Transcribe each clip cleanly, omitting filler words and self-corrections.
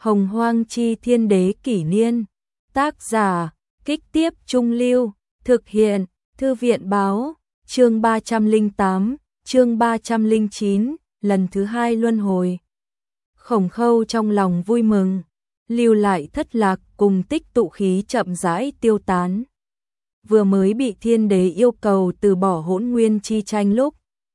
Hồng Hoang Chi Thiên Đế Kỷ Niên. Tác giả, Kích Tiếp Trung Lưu. Thực hiện, Thư viện Báo. Chương 308, chương 309, lần thứ 2 luân hồi. Khổng Khâu trong lòng vui mừng, lưu lại thất lạc cùng tích tụ khí chậm rãi tiêu tán. Vừa mới bị Thiên Đế yêu cầu từ bỏ Hỗn Nguyên chi tranh lúc,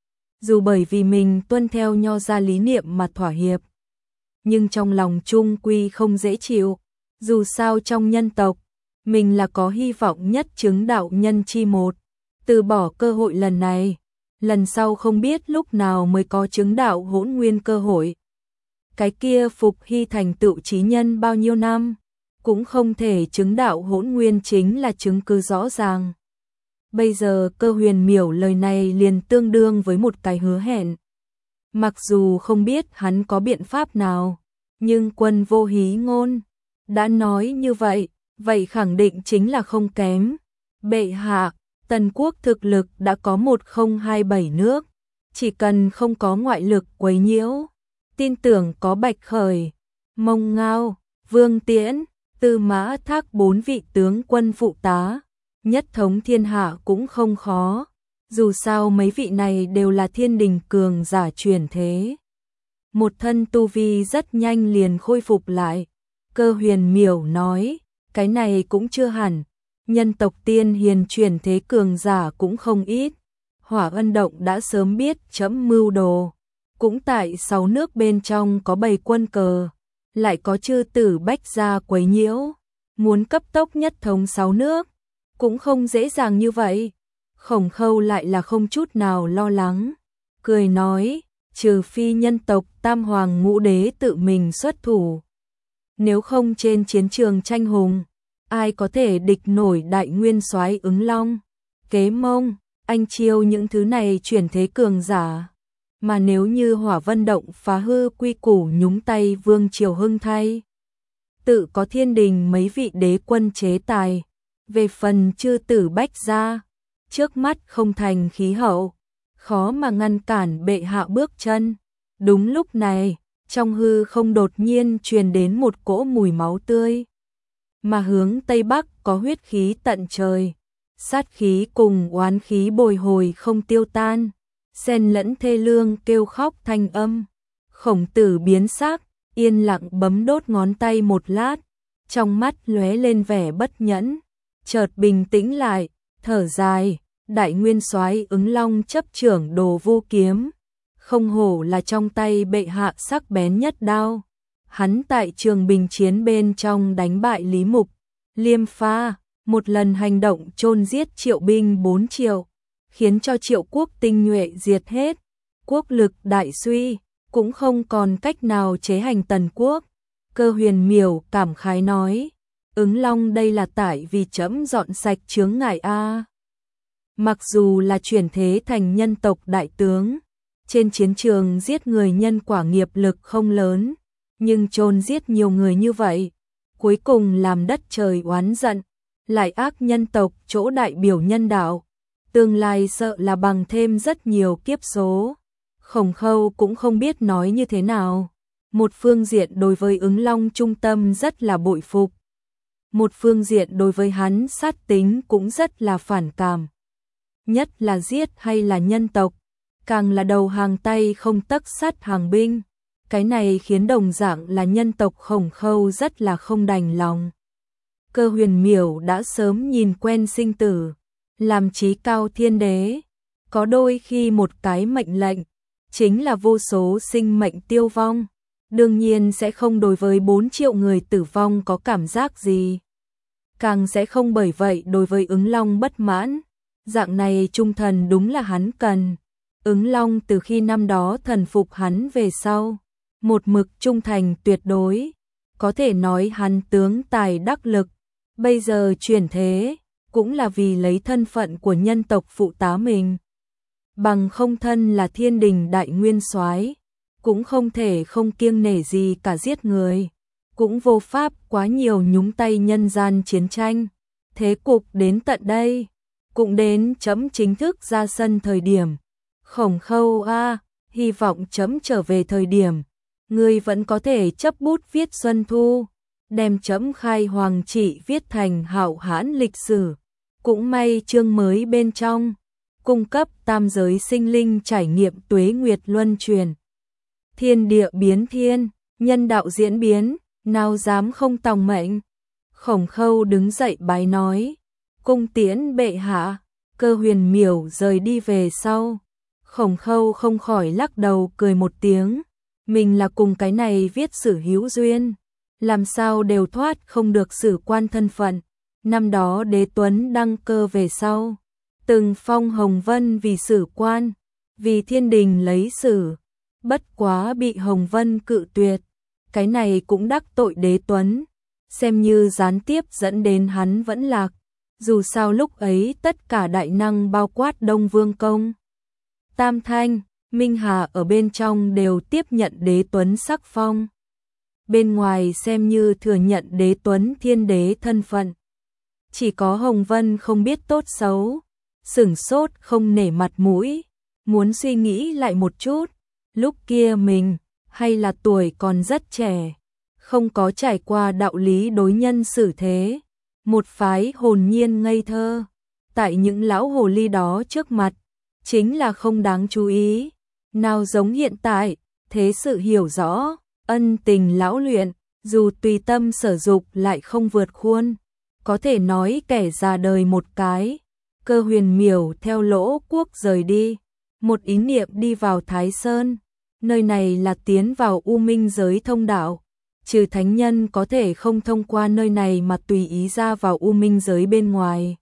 dù bởi vì mình tuân theo Nho gia lý niệm mà thỏa hiệp, nhưng trong lòng chung quy không dễ chịu. Dù sao trong nhân tộc, mình là có hy vọng nhất chứng đạo nhân chi một. Từ bỏ cơ hội lần này, lần sau không biết lúc nào mới có chứng đạo Hỗn Nguyên cơ hội. Cái kia Phục Hy thành tựu chí nhân bao nhiêu năm, cũng không thể chứng đạo Hỗn Nguyên chính là chứng cứ rõ ràng. Bây giờ Cơ Huyền Miểu lời này liền tương đương với một cái hứa hẹn. Mặc dù không biết hắn có biện pháp nào, nhưng Quân Vô Hí Ngôn đã nói như vậy, vậy khẳng định chính là không kém. Bệ hạ, Tần quốc thực lực đã có 1027 nước, chỉ cần không có ngoại lực quấy nhiễu, tin tưởng có Bạch Khởi, Mông Ngao, Vương Tiễn, Tư Mã Thác 4 vị tướng quân phụ tá, nhất thống thiên hạ cũng không khó. Dù sao mấy vị này đều là thiên đình cường giả chuyển thế, một thân tu vi rất nhanh liền khôi phục lại. Cơ Huyền Miểu nói, cái này cũng chưa hẳn, nhân tộc tiên hiền chuyển thế cường giả cũng không ít. Hỏa Ân Động đã sớm biết chấm mưu đồ, cũng tại 6 nước bên trong có bày quân cờ, lại có chư tử Bách gia quấy nhiễu, muốn cấp tốc nhất thống 6 nước, cũng không dễ dàng như vậy. Khổng Khâu lại là không chút nào lo lắng, cười nói, trừ phi nhân tộc Tam Hoàng Ngũ Đế tự mình xuất thủ. Nếu không trên chiến trường tranh hùng, ai có thể địch nổi Đại Nguyên Soái Ứng Long, Kế Mông, Anh Chiêu những thứ này chuyển thế cường giả. Mà nếu như Hỏa Vân Động phá hư quy củ nhúng tay Vương triều hưng thay, tự có thiên đình mấy vị đế quân chế tài. Về phần chư tử Bách gia, trước mắt không thành khí hậu, khó mà ngăn cản bệ hạ bước chân. Đúng lúc này, trong hư không đột nhiên truyền đến một cỗ mùi máu tươi, mà hướng tây bắc có huyết khí tận trời, sát khí cùng oán khí bồi hồi không tiêu tan, xen lẫn thê lương kêu khóc thanh âm. Khổng Tử biến sắc, yên lặng bấm đốt ngón tay một lát, trong mắt lóe lên vẻ bất nhẫn, chợt bình tĩnh lại, thở dài. Đại Nguyên Soái Ứng Long chấp trưởng Đồ Vô Kiếm, không hổ là trong tay bệ hạ sắc bén nhất đao. Hắn tại Trường Bình chiến bên trong đánh bại Lý Mục, Liêm Pha, một lần hành động chôn giết Triệu binh 4 triệu, khiến cho Triệu quốc tinh nhuệ diệt hết, quốc lực đại suy, cũng không còn cách nào chế hành Tần quốc. Cơ Huyền Miểu cảm khái nói, Ứng Long đây là tại vì chấm dọn sạch chướng ngại a. Mặc dù là chuyển thế thành nhân tộc đại tướng, trên chiến trường giết người nhân quả nghiệp lực không lớn, nhưng chôn giết nhiều người như vậy, cuối cùng làm đất trời oán giận, lại ác nhân tộc chỗ đại biểu nhân đạo, tương lai sợ là bằng thêm rất nhiều kiếp số. Khổng Khâu cũng không biết nói như thế nào. Một phương diện đối với Ứng Long trung tâm rất là bội phục, một phương diện đối với hắn sát tính cũng rất là phản cảm. Nhất là giết hay là nhân tộc, càng là đầu hàng tay không tấc sắt hàng binh. Cái này khiến đồng dạng là nhân tộc Khổng Khâu rất là không đành lòng. Cơ Huyền Miểu đã sớm nhìn quen sinh tử, làm chí cao thiên đế, có đôi khi một cái mệnh lệnh chính là vô số sinh mệnh tiêu vong, đương nhiên sẽ không đối với 4 triệu người tử vong có cảm giác gì, càng sẽ không bởi vậy đối với Ứng Long bất mãn. Dạng này trung thần đúng là hắn cần. Ứng Long từ khi năm đó thần phục hắn về sau, một mực trung thành tuyệt đối, có thể nói hắn tướng tài đắc lực. Bây giờ chuyển thế, cũng là vì lấy thân phận của nhân tộc phụ tá mình. Bằng không thân là thiên đình Đại Nguyên Soái, cũng không thể không kiêng nể gì cả giết người, cũng vô pháp quá nhiều nhúng tay nhân gian chiến tranh. Thế cục đến tận đây, cũng đến chấm chính thức ra sân thời điểm. Khổng Khâu a, hy vọng chấm trở về thời điểm, ngươi vẫn có thể chấp bút viết Xuân Thu, đem chấm khai hoàng trị viết thành hạo hãn lịch sử. Cũng may chương mới bên trong, cung cấp tam giới sinh linh trải nghiệm tuế nguyệt luân truyền. Thiên địa biến thiên, nhân đạo diễn biến, nào dám không tòng mệnh. Khổng Khâu đứng dậy bái nói, cung tiễn bệ hạ. Cơ Huyền Miểu rời đi về sau. Khổng Khâu không khỏi lắc đầu cười một tiếng, mình là cùng cái này viết sử hữu duyên, làm sao đều thoát không được sử quan thân phận. Năm đó Đế Tuấn đăng cơ về sau, từng phong Hồng Vân vì sử quan, vì thiên đình lấy sử, bất quá bị Hồng Vân cự tuyệt, cái này cũng đắc tội Đế Tuấn, xem như gián tiếp dẫn đến hắn vẫn lạc. Dù sao lúc ấy tất cả đại năng bao quát Đông Vương Công, Tam Thanh, Minh Hà ở bên trong đều tiếp nhận Đế Tuấn sắc phong. Bên ngoài xem như thừa nhận Đế Tuấn thiên đế thân phận. Chỉ có Hồng Vân không biết tốt xấu, sửng sốt không nể mặt mũi, muốn suy nghĩ lại một chút, lúc kia mình hay là tuổi còn rất trẻ, không có trải qua đạo lý đối nhân xử thế, một phái hồn nhiên ngây thơ, tại những lão hồ ly đó trước mặt, chính là không đáng chú ý, nào giống hiện tại, thế sự hiểu rõ, ân tình lão luyện, dù tùy tâm sở dục lại không vượt khuôn, có thể nói kẻ già đời một cái. Cơ Huyền Miểu theo Lỗ Quốc rời đi, một ý niệm đi vào Thái Sơn, nơi này là tiến vào U Minh giới thông đạo, trừ thánh nhân có thể không thông qua nơi này mà tùy ý ra vào U Minh giới bên ngoài.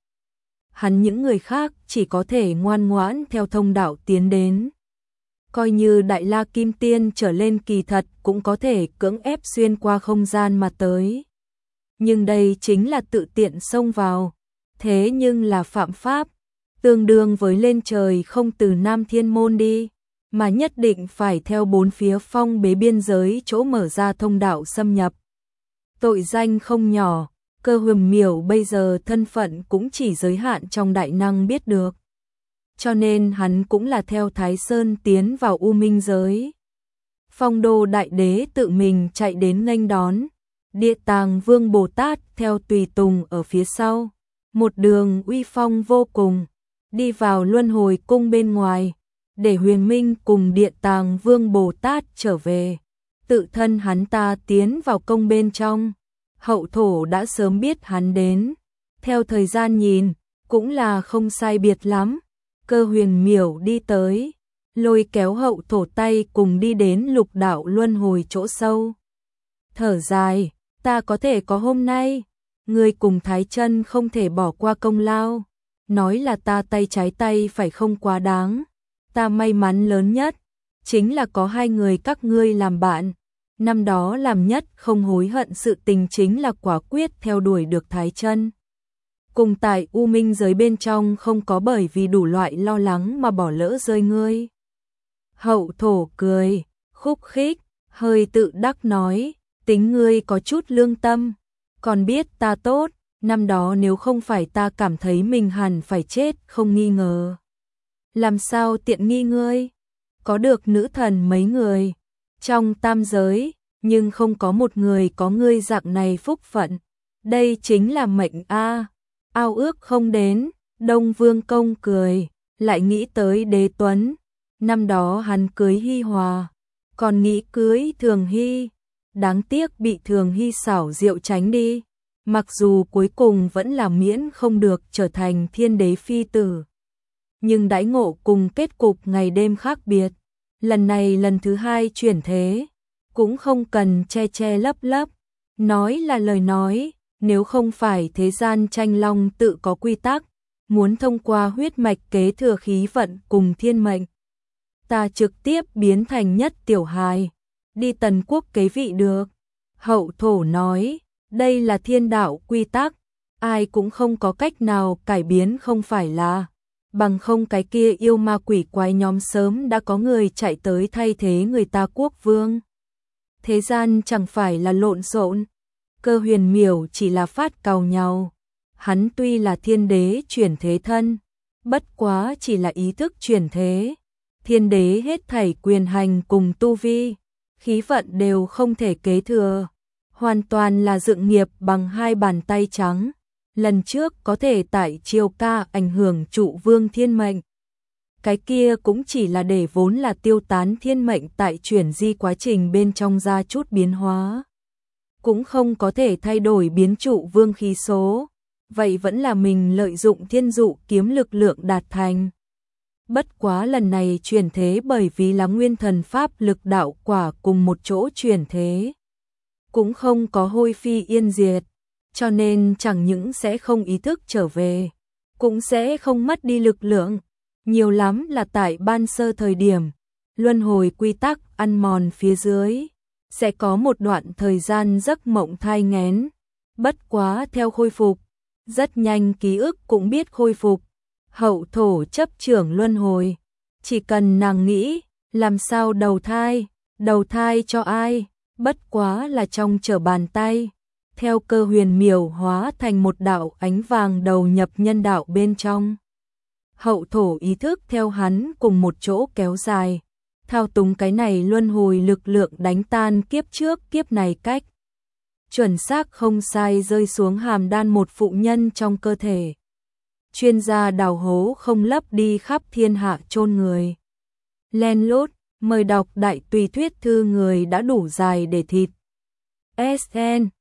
Hắn những người khác chỉ có thể ngoan ngoãn theo thông đạo tiến đến. Coi như Đại La Kim Tiên trở lên kỳ thật cũng có thể cưỡng ép xuyên qua không gian mà tới. Nhưng đây chính là tự tiện xông vào, thế nhưng là phạm pháp, tương đương với lên trời không từ Nam Thiên Môn đi, mà nhất định phải theo bốn phía phong bế biên giới chỗ mở ra thông đạo xâm nhập. Tội danh không nhỏ, Cơ Huyền Miểu bây giờ thân phận cũng chỉ giới hạn trong đại năng biết được. Cho nên hắn cũng là theo Thái Sơn tiến vào U Minh giới. Phong Đô Đại Đế tự mình chạy đến nghênh đón, Địa Tàng Vương Bồ Tát theo tùy tùng ở phía sau, một đường uy phong vô cùng, đi vào Luân Hồi Cung bên ngoài, để Huyền Minh cùng Địa Tàng Vương Bồ Tát trở về. Tự thân hắn ta tiến vào cung bên trong, hậu thổ đã sớm biết hắn đến, theo thời gian nhìn, cũng là không sai biệt lắm. Cơ Huyền Miểu đi tới, lôi kéo hậu thổ tay cùng đi đến lục đạo luân hồi chỗ sâu. Thở dài, ta có thể có hôm nay, người cùng Thái Chân không thể bỏ qua công lao, nói là ta tay trái tay phải không quá đáng. Ta may mắn lớn nhất, chính là có hai người các ngươi làm bạn. Năm đó làm nhất không hối hận sự tình chính là quả quyết theo đuổi được Thái Chân. Cùng tại U Minh giới bên trong không có bởi vì đủ loại lo lắng mà bỏ lỡ rơi ngươi. Hậu thổ cười, khúc khích, hơi tự đắc nói, tính ngươi có chút lương tâm, còn biết ta tốt, năm đó nếu không phải ta cảm thấy mình hẳn phải chết không nghi ngờ. Làm sao tiện nghi ngươi? Có được nữ thần mấy người trong tam giới, nhưng không có một người có ngươi dạng này phúc phận. Đây chính là mệnh a. Ao ước không đến, Đông Vương Công cười, lại nghĩ tới Đế Tuấn. Năm đó hắn cưới Hi Hòa, còn nghĩ cưới Thường Hy. Đáng tiếc bị Thường Hy xảo diệu tránh đi. Mặc dù cuối cùng vẫn là miễn không được trở thành thiên đế phi tử. Nhưng đãi ngộ cùng kết cục ngày đêm khác biệt. Lần này lần thứ hai chuyển thế, cũng không cần che che lấp lấp. Nói là lời nói, nếu không phải thế gian tranh long tự có quy tắc, muốn thông qua huyết mạch kế thừa khí vận cùng thiên mệnh. Ta trực tiếp biến thành nhất tiểu hài, đi Tần Quốc kế vị được. Hậu thổ nói, đây là thiên đạo quy tắc, ai cũng không có cách nào cải biến không phải là. Bằng không cái kia yêu ma quỷ quái nhóm sớm đã có người chạy tới thay thế người ta quốc vương. Thế gian chẳng phải là lộn xộn. Cơ Huyền Miểu chỉ là phát càu nhau. Hắn tuy là thiên đế chuyển thế thân, bất quá chỉ là ý thức chuyển thế. Thiên đế hết thảy quyền hành cùng tu vi, khí vận đều không thể kế thừa, hoàn toàn là dựng nghiệp bằng hai bàn tay trắng. Lần trước có thể tại Triều Ca ảnh hưởng trụ vương thiên mệnh. Cái kia cũng chỉ là để vốn là tiêu tán thiên mệnh tại chuyển di quá trình bên trong ra chút biến hóa. Cũng không có thể thay đổi biến trụ vương khí số. Vậy vẫn là mình lợi dụng thiên dụ kiếm lực lượng đạt thành. Bất quá lần này chuyển thế bởi vì là nguyên thần pháp lực đạo quả cùng một chỗ chuyển thế. Cũng không có hôi phi yên diệt, cho nên chẳng những sẽ không ý thức trở về, cũng sẽ không mất đi lực lượng. Nhiều lắm là tại ban sơ thời điểm, luân hồi quy tắc ăn mòn phía dưới, sẽ có một đoạn thời gian giấc mộng thai nghén. Bất quá theo khôi phục, rất nhanh ký ức cũng biết khôi phục. Hậu thổ chấp trưởng luân hồi, chỉ cần nàng nghĩ, làm sao đầu thai cho ai, bất quá là trong trở bàn tay. Theo cơ huyền miểu hóa thành một đạo ánh vàng đầu nhập nhân đạo bên trong. Hậu thổ ý thức theo hắn cùng một chỗ kéo dài, thao túng cái này luân hồi lực lượng đánh tan kiếp trước kiếp này cách. Chuẩn xác không sai rơi xuống hàm đan một phụ nhân trong cơ thể. Chuyên gia đào hố không lấp đi khắp thiên hạ chôn người. Len lút, mời đọc đại tùy thuyết thư người đã đủ dài để thịt. SN